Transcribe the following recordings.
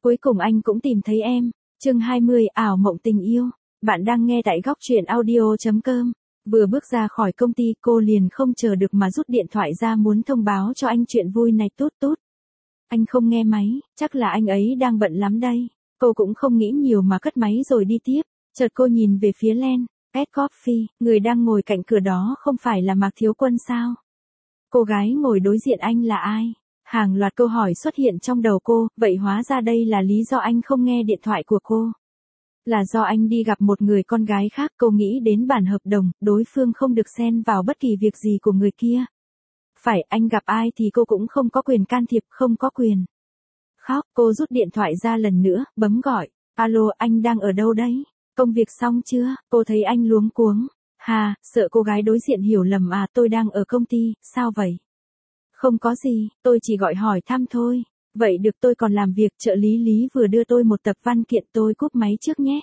Cuối cùng anh cũng tìm thấy em. Chương 20 ảo mộng tình yêu. Bạn đang nghe tại góc truyện audio.com. Vừa bước ra khỏi công ty cô liền không chờ được mà rút điện thoại ra muốn thông báo cho anh chuyện vui này tút tút. Anh không nghe máy, chắc là anh ấy đang bận lắm đây. Cô cũng không nghĩ nhiều mà cất máy rồi đi tiếp. Chợt cô nhìn về phía Len, Pet Coffee, người đang ngồi cạnh cửa đó không phải là Mạc Thiếu Quân sao? Cô gái ngồi đối diện anh là ai? Hàng loạt câu hỏi xuất hiện trong đầu cô, vậy hóa ra đây là lý do anh không nghe điện thoại của cô. Là do anh đi gặp một người con gái khác, cô nghĩ đến bản hợp đồng, đối phương không được xen vào bất kỳ việc gì của người kia. Phải, anh gặp ai thì cô cũng không có quyền can thiệp, không có quyền. Khóc, cô rút điện thoại ra lần nữa, bấm gọi. Alo, anh đang ở đâu đấy? Công việc xong chưa? Cô thấy anh luống cuống. Hà, sợ cô gái đối diện hiểu lầm à, tôi đang ở công ty, sao vậy? Không có gì, tôi chỉ gọi hỏi thăm thôi. Vậy được, tôi còn làm việc, trợ lý Lý vừa đưa tôi một tập văn kiện, tôi cúp máy trước nhé.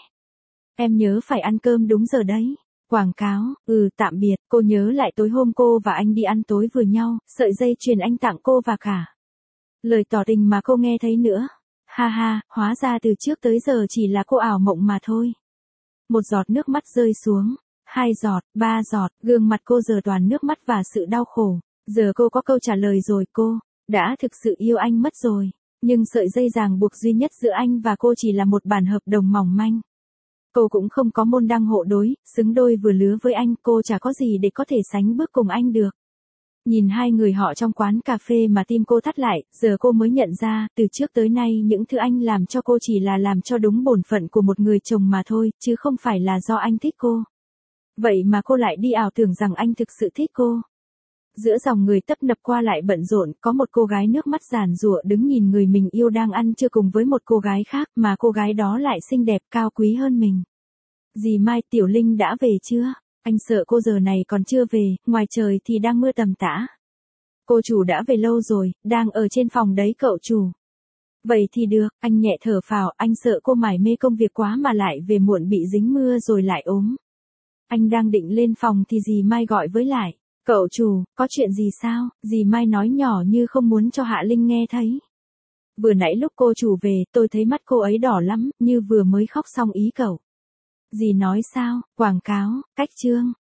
Em nhớ phải ăn cơm đúng giờ đấy. Quảng cáo, tạm biệt, cô nhớ lại tối hôm cô và anh đi ăn tối vừa nhau, sợi dây chuyền anh tặng cô và cả lời tỏ tình mà cô nghe thấy nữa. Ha ha, hóa ra từ trước tới giờ chỉ là cô ảo mộng mà thôi. Một giọt nước mắt rơi xuống, 2 giọt, 3 giọt, gương mặt cô giờ toàn nước mắt và sự đau khổ. Giờ cô có câu trả lời rồi, cô đã thực sự yêu anh mất rồi. Nhưng sợi dây ràng buộc duy nhất giữa anh và cô chỉ là một bản hợp đồng mỏng manh. Cô cũng không có môn đăng hộ đối, xứng đôi vừa lứa với anh, cô chả có gì để có thể sánh bước cùng anh được. Nhìn hai người họ trong quán cà phê mà tim cô thắt lại, giờ cô mới nhận ra, từ trước tới nay những thứ anh làm cho cô chỉ là làm cho đúng bổn phận của một người chồng mà thôi, chứ không phải là do anh thích cô. Vậy mà cô lại đi ảo tưởng rằng anh thực sự thích cô. Giữa dòng người tấp nập qua lại bận rộn, có một cô gái nước mắt giàn giụa đứng nhìn người mình yêu đang ăn trưa cùng với một cô gái khác, mà cô gái đó lại xinh đẹp cao quý hơn mình. Dì Mai, Tiểu Linh đã về chưa? Anh sợ cô giờ này còn chưa về, ngoài trời thì đang mưa tầm tã. Cô chủ đã về lâu rồi, đang ở trên phòng đấy cậu chủ. Vậy thì được, anh nhẹ thở phào, anh sợ cô mải mê công việc quá mà lại về muộn bị dính mưa rồi lại ốm. Anh đang định lên phòng thì dì Mai gọi với lại. Cậu chủ, có chuyện gì sao? Dì Mai nói nhỏ như không muốn cho Hạ Linh nghe thấy. Vừa nãy lúc cô chủ về, tôi thấy mắt cô ấy đỏ lắm, như vừa mới khóc xong ý cậu. Dì nói sao? Quảng cáo, cách chương.